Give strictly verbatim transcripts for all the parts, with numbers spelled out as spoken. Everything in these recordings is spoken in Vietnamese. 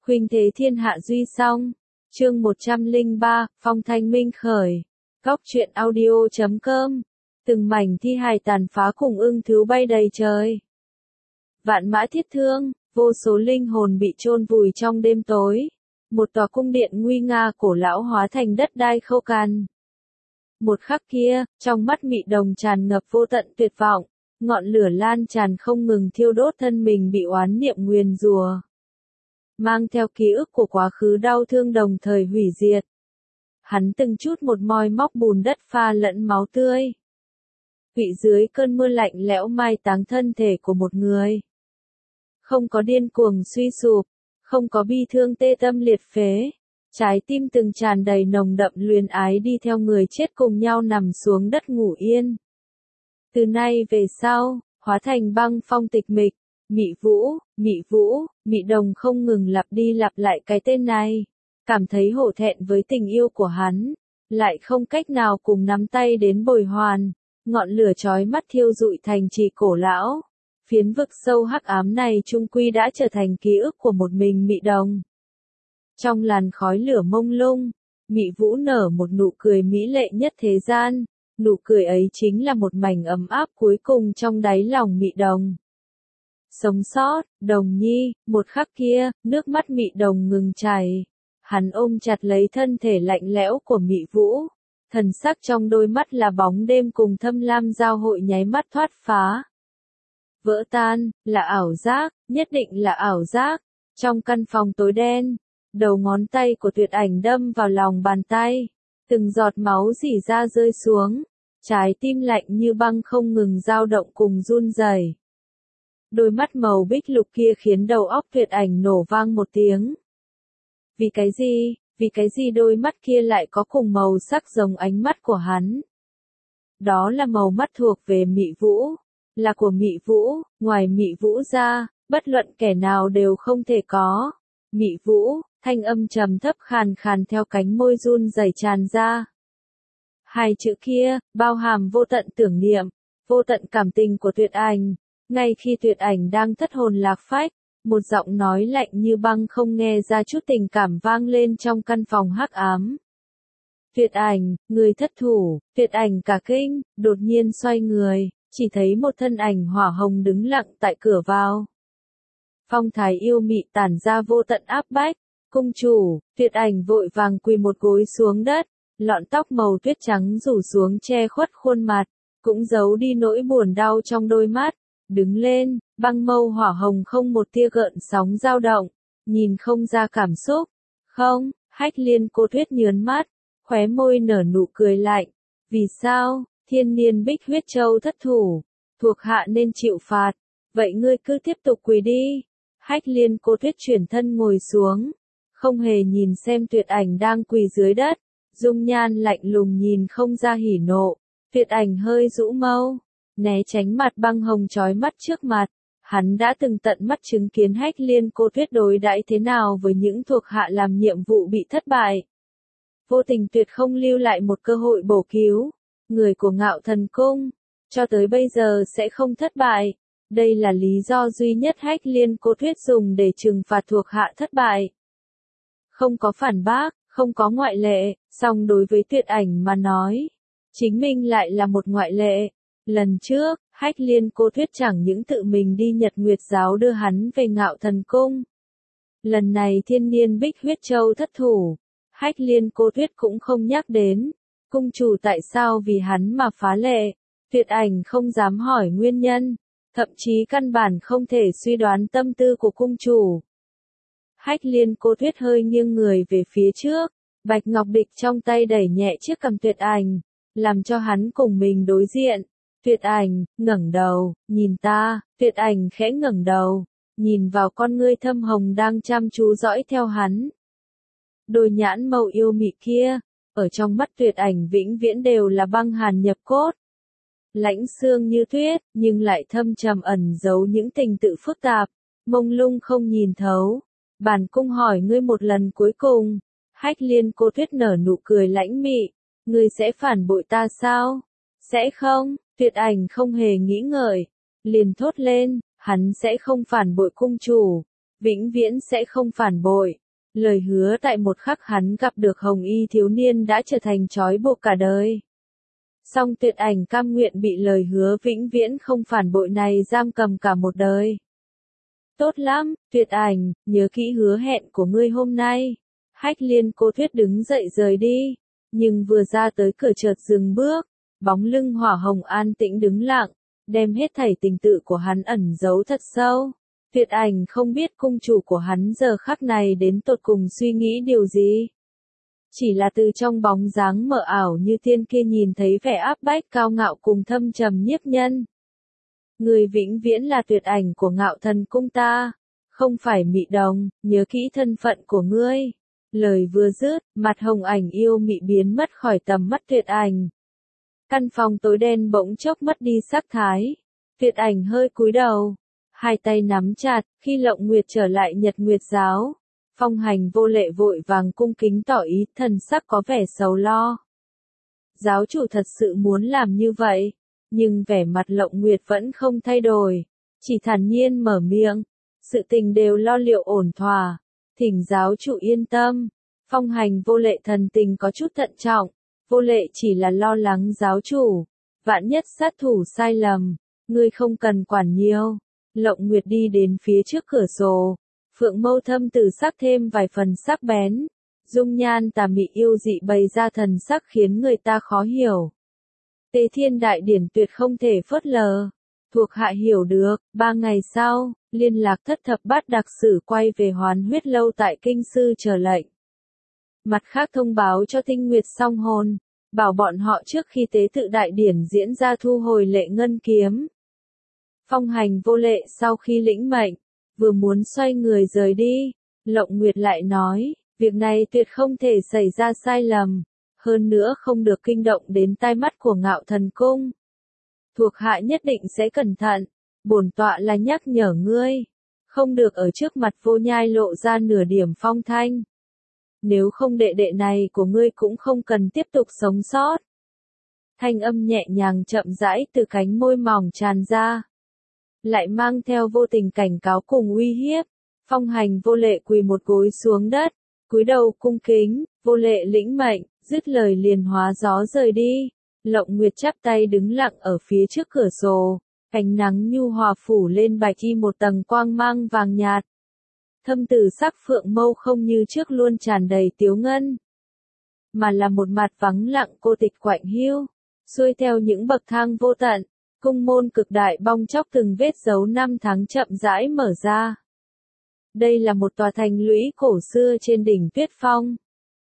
Khuynh thế thiên hạ duy song. Chương một trăm lẻ ba, phong thanh minh khởi. Góc truyện audio chấm com. Từng mảnh thi hài tàn phá cùng ưng thú bay đầy trời. Vạn mã thiết thương, vô số linh hồn bị chôn vùi trong đêm tối. Một tòa cung điện nguy nga cổ lão hóa thành đất đai khô cằn. Một khắc kia, trong mắt Mị Đồng tràn ngập vô tận tuyệt vọng, ngọn lửa lan tràn không ngừng thiêu đốt thân mình bị oán niệm nguyền rủa, mang theo ký ức của quá khứ đau thương đồng thời hủy diệt. Hắn từng chút một moi móc bùn đất pha lẫn máu tươi, vị dưới cơn mưa lạnh lẽo mai táng thân thể của một người. Không có điên cuồng suy sụp, không có bi thương tê tâm liệt phế, trái tim từng tràn đầy nồng đậm luyến ái đi theo người chết cùng nhau nằm xuống đất ngủ yên. Từ nay về sau, hóa thành băng phong tịch mịch, Mị Vũ, Mị Vũ, Mị Đồng không ngừng lặp đi lặp lại cái tên này, cảm thấy hổ thẹn với tình yêu của hắn, lại không cách nào cùng nắm tay đến bồi hoàn, ngọn lửa chói mắt thiêu rụi thành trì cổ lão. Phiến vực sâu hắc ám này chung quy đã trở thành ký ức của một mình Mị Đồng. Trong làn khói lửa mông lung, Mị Vũ nở một nụ cười mỹ lệ nhất thế gian, nụ cười ấy chính là một mảnh ấm áp cuối cùng trong đáy lòng Mị Đồng. Sống sót, Đồng Nhi, một khắc kia, nước mắt Mị Đồng ngừng chảy. Hắn ôm chặt lấy thân thể lạnh lẽo của Mị Vũ, thần sắc trong đôi mắt là bóng đêm cùng thâm lam giao hội nháy mắt thoát phá. Vỡ tan, là ảo giác, nhất định là ảo giác. Trong căn phòng tối đen, đầu ngón tay của Tuyệt Ảnh đâm vào lòng bàn tay, từng giọt máu rỉ ra rơi xuống, trái tim lạnh như băng không ngừng dao động cùng run rẩy. Đôi mắt màu bích lục kia khiến đầu óc Tuyệt Ảnh nổ vang một tiếng. Vì cái gì, vì cái gì đôi mắt kia lại có cùng màu sắc giống ánh mắt của hắn? Đó là màu mắt thuộc về Mị Vũ, là của Mị Vũ, ngoài Mị Vũ ra, bất luận kẻ nào đều không thể có. Mị Vũ, thanh âm trầm thấp khàn khàn theo cánh môi run rẩy tràn ra. Hai chữ kia, bao hàm vô tận tưởng niệm, vô tận cảm tình của Tuyệt Ảnh. Ngay khi Tuyệt Ảnh đang thất hồn lạc phách, một giọng nói lạnh như băng không nghe ra chút tình cảm vang lên trong căn phòng hắc ám. Tuyệt Ảnh, người thất thủ. Tuyệt Ảnh cả kinh, đột nhiên xoay người, chỉ thấy một thân ảnh hỏa hồng đứng lặng tại cửa vào. Phong thái yêu mị tản ra vô tận áp bách. Cung chủ. Tuyệt Ảnh vội vàng quỳ một gối xuống đất, lọn tóc màu tuyết trắng rủ xuống che khuất khuôn mặt, cũng giấu đi nỗi buồn đau trong đôi mắt. Đứng lên, băng mâu hỏa hồng không một tia gợn sóng dao động, nhìn không ra cảm xúc. Không, Hách Liên Cô Tuyết nhớn mắt, khóe môi nở nụ cười lạnh. Vì sao? Thiên niên bích huyết châu thất thủ, thuộc hạ nên chịu phạt. Vậy ngươi cứ tiếp tục quỳ đi. Hách Liên Cô Tuyết chuyển thân ngồi xuống, không hề nhìn xem Tuyệt Ảnh đang quỳ dưới đất, dung nhan lạnh lùng nhìn không ra hỉ nộ. Tuyệt Ảnh hơi rũ mâu, né tránh mặt băng hồng chói mắt trước mặt. Hắn đã từng tận mắt chứng kiến Hách Liên Cô Tuyết đối đãi thế nào với những thuộc hạ làm nhiệm vụ bị thất bại. Vô tình tuyệt không lưu lại một cơ hội bổ cứu. Người của Ngạo Thần Cung, cho tới bây giờ sẽ không thất bại. Đây là lý do duy nhất Hách Liên Cô Tuyết dùng để trừng phạt thuộc hạ thất bại. Không có phản bác, không có ngoại lệ, song đối với Tuyệt Ảnh mà nói, chính mình lại là một ngoại lệ. Lần trước, Hách Liên Cô Tuyết chẳng những tự mình đi Nhật Nguyệt Giáo đưa hắn về Ngạo Thần Cung. Lần này thiên niên bích huyết châu thất thủ, Hách Liên Cô Tuyết cũng không nhắc đến. Cung chủ tại sao vì hắn mà phá lệ? Tuyệt Ảnh không dám hỏi nguyên nhân, thậm chí căn bản không thể suy đoán tâm tư của cung chủ. Hách Liên Cô Tuyết hơi nghiêng người về phía trước, bạch ngọc địch trong tay đẩy nhẹ chiếc cầm Tuyệt Ảnh, làm cho hắn cùng mình đối diện. Tuyệt Ảnh, ngẩng đầu, nhìn ta. Tuyệt Ảnh khẽ ngẩng đầu, nhìn vào con ngươi thâm hồng đang chăm chú dõi theo hắn. Đôi nhãn màu yêu mị kia, ở trong mắt Tuyệt Ảnh vĩnh viễn đều là băng hàn nhập cốt. Lãnh xương như tuyết, nhưng lại thâm trầm ẩn giấu những tình tự phức tạp, mông lung không nhìn thấu. Bản cung hỏi ngươi một lần cuối cùng. Hách Liên Cô Tuyết nở nụ cười lãnh mị. Ngươi sẽ phản bội ta sao? Sẽ không. Tuyệt Ảnh không hề nghĩ ngợi, liền thốt lên, hắn sẽ không phản bội cung chủ. vĩnh viễn sẽ không phản bội. Lời hứa tại một khắc hắn gặp được hồng y thiếu niên đã trở thành trói buộc cả đời. Song Tuyệt Ảnh cam nguyện bị lời hứa vĩnh viễn không phản bội này giam cầm cả một đời. Tốt lắm, Tuyệt Ảnh, nhớ kỹ hứa hẹn của ngươi hôm nay. Hách Liên Cô Thuyết đứng dậy rời đi, nhưng vừa ra tới cửa chợt dừng bước, bóng lưng Hỏa Hồng an tĩnh đứng lặng, đem hết thảy tình tự của hắn ẩn giấu thật sâu. Tuyệt Ảnh không biết cung chủ của hắn giờ khắc này đến tột cùng suy nghĩ điều gì. Chỉ là từ trong bóng dáng mờ ảo như tiên kia nhìn thấy vẻ áp bách cao ngạo cùng thâm trầm nhiếp nhân. Người vĩnh viễn là Tuyệt Ảnh của Ngạo Thần cung ta, không phải Mị Đồng, nhớ kỹ thân phận của ngươi. Lời vừa dứt, mặt Hồng Ảnh yêu mị biến mất khỏi tầm mắt Tuyệt Ảnh. Căn phòng tối đen bỗng chốc mất đi sắc thái. Tuyệt Ảnh hơi cúi đầu, hai tay nắm chặt, khi Lộng Nguyệt trở lại Nhật Nguyệt giáo. Phong Hành Vô Lệ vội vàng cung kính tỏ ý, thần sắc có vẻ sầu lo. Giáo chủ thật sự muốn làm như vậy, nhưng vẻ mặt Lộng Nguyệt vẫn không thay đổi, chỉ thản nhiên mở miệng, sự tình đều lo liệu ổn thỏa, thỉnh giáo chủ yên tâm. Phong Hành Vô Lệ thần tình có chút thận trọng, Vô Lệ chỉ là lo lắng giáo chủ, vạn nhất sát thủ sai lầm, ngươi không cần quản nhiều. Lộng Nguyệt đi đến phía trước cửa sổ, phượng mâu thâm tử sắc thêm vài phần sắc bén, dung nhan tà mị yêu dị bày ra thần sắc khiến người ta khó hiểu. Tế Thiên Đại Điển tuyệt không thể phớt lờ. Thuộc hạ hiểu được. Ba ngày sau, liên lạc thất thập bát đặc sử quay về Hoán Huyết Lâu tại kinh sư chờ lệnh. Mặt khác thông báo cho Tinh Nguyệt Song Hồn, bảo bọn họ trước khi tế tự đại điển diễn ra thu hồi lệ ngân kiếm. Phong Hành Vô Lệ sau khi lĩnh mệnh, vừa muốn xoay người rời đi, Lộng Nguyệt lại nói, việc này tuyệt không thể xảy ra sai lầm, hơn nữa không được kinh động đến tai mắt của Ngạo Thần cung. Thuộc hạ nhất định sẽ cẩn thận, bổn tọa là nhắc nhở ngươi, không được ở trước mặt Vô Nhai lộ ra nửa điểm phong thanh. Nếu không đệ đệ này của ngươi cũng không cần tiếp tục sống sót. Thanh âm nhẹ nhàng chậm rãi từ cánh môi mỏng tràn ra, lại mang theo vô tình cảnh cáo cùng uy hiếp. Phong Hành Vô Lệ quỳ một gối xuống đất, cúi đầu cung kính, Vô Lệ lĩnh mệnh, dứt lời liền hóa gió rời đi. Lộng Nguyệt chắp tay đứng lặng ở phía trước cửa sổ, ánh nắng nhu hòa phủ lên bạch y một tầng quang mang vàng nhạt. Thâm tử sắc phượng mâu không như trước luôn tràn đầy tiếu ngân, mà là một mặt vắng lặng cô tịch quạnh hiu. Xuôi theo những bậc thang vô tận, cung môn cực đại bong chóc từng vết dấu năm tháng chậm rãi mở ra. Đây là một tòa thành lũy cổ xưa trên đỉnh Tuyết Phong.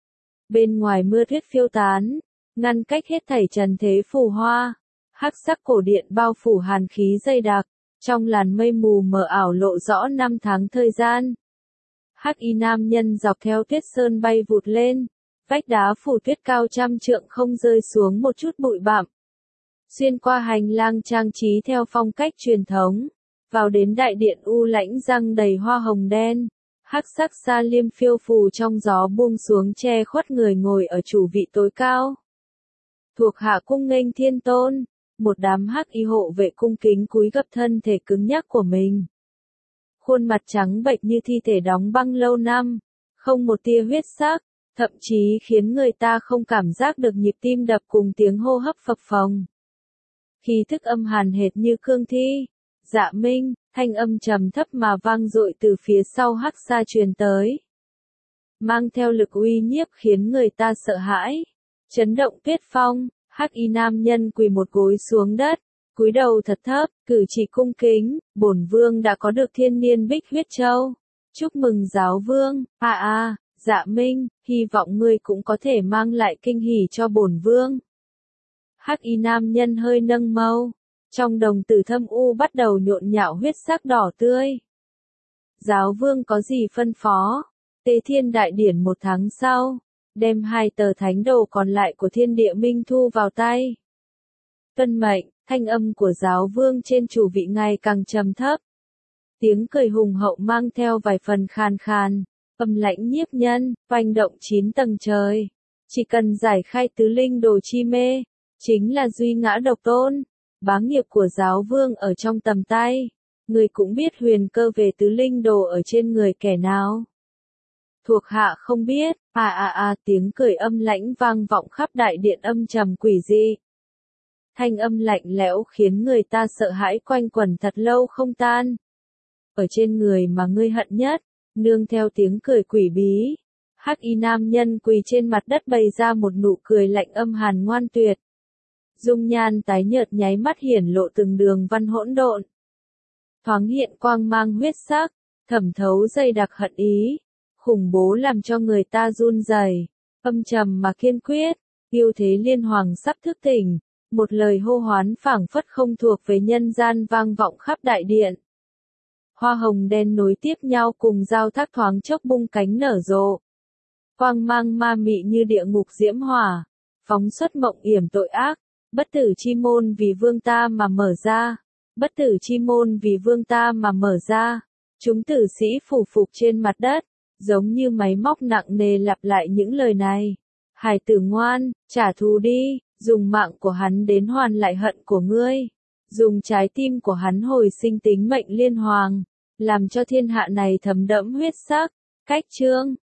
Bên ngoài mưa tuyết phiêu tán, ngăn cách hết thảy trần thế phù hoa, hắc sắc cổ điện bao phủ hàn khí dày đặc, trong làn mây mù mờ ảo lộ rõ năm tháng thời gian. Hắc y nam nhân dọc theo tuyết sơn bay vụt lên, vách đá phủ tuyết cao trăm trượng không rơi xuống một chút bụi bặm. Xuyên qua hành lang trang trí theo phong cách truyền thống, vào đến đại điện u lãnh răng đầy hoa hồng đen, hắc sắc sa liêm phiêu phù trong gió buông xuống che khuất người ngồi ở chủ vị tối cao. Thuộc hạ cung nghênh thiên tôn, một đám hắc y hộ vệ cung kính cúi gập thân thể cứng nhắc của mình. Khuôn mặt trắng bệch như thi thể đóng băng lâu năm, không một tia huyết sắc, thậm chí khiến người ta không cảm giác được nhịp tim đập cùng tiếng hô hấp phập phồng. Khí thức âm hàn hệt như cương thi. Dạ Minh, thanh âm trầm thấp mà vang dội từ phía sau hắc sa truyền tới, mang theo lực uy nhiếp khiến người ta sợ hãi. Chấn động Tuyết Phong, hắc y nam nhân quỳ một gối xuống đất, cúi đầu thật thấp, cử chỉ cung kính, bổn vương đã có được thiên niên bích huyết châu. Chúc mừng giáo vương. À à, Dạ Minh, hy vọng ngươi cũng có thể mang lại kinh hỉ cho bổn vương. Hắc y nam nhân hơi nâng mâu, trong đồng tử thâm u bắt đầu nhộn nhạo huyết sắc đỏ tươi. Giáo vương có gì phân phó? Tế Thiên Đại Điển một tháng sau, đem hai tờ thánh đồ còn lại của Thiên Địa Minh thu vào tay. Tuân mệnh, thanh âm của giáo vương trên chủ vị ngày càng trầm thấp. Tiếng cười hùng hậu mang theo vài phần khàn khàn, âm lãnh nhiếp nhân, oanh động chín tầng trời. Chỉ cần giải khai tứ linh đồ chi mê, chính là duy ngã độc tôn. Bá nghiệp của giáo vương ở trong tầm tay, Ngươi cũng biết huyền cơ về tứ linh đồ ở trên người kẻ nào. Thuộc hạ không biết, à à à tiếng cười âm lãnh vang vọng khắp đại điện âm trầm quỷ dị. Thanh âm lạnh lẽo khiến người ta sợ hãi quanh quẩn thật lâu không tan. Ở trên người mà ngươi hận nhất, nương theo tiếng cười quỷ bí. Hắc y nam nhân quỳ trên mặt đất bày ra một nụ cười lạnh âm hàn ngoan tuyệt. Dung nhan tái nhợt nháy mắt hiển lộ từng đường văn hỗn độn. Thoáng hiện quang mang huyết sắc, thẩm thấu dày đặc hận ý. Khủng bố làm cho người ta run rẩy, âm trầm mà kiên quyết, yêu thế liên hoàng sắp thức tỉnh, một lời hô hoán phảng phất không thuộc về nhân gian vang vọng khắp đại điện. Hoa hồng đen nối tiếp nhau cùng giao thác thoáng chốc bung cánh nở rộ. Quang mang ma mị như địa ngục diễm hỏa, phóng xuất mộng yểm tội ác, bất tử chi môn vì vương ta mà mở ra, bất tử chi môn vì vương ta mà mở ra. Chúng tử sĩ phủ phục trên mặt đất, giống như máy móc nặng nề lặp lại những lời này. Hải tử ngoan, trả thù đi, dùng mạng của hắn đến hoàn lại hận của ngươi. Dùng trái tim của hắn hồi sinh tính mệnh liên hoàng, làm cho thiên hạ này thấm đẫm huyết sắc. Cách chương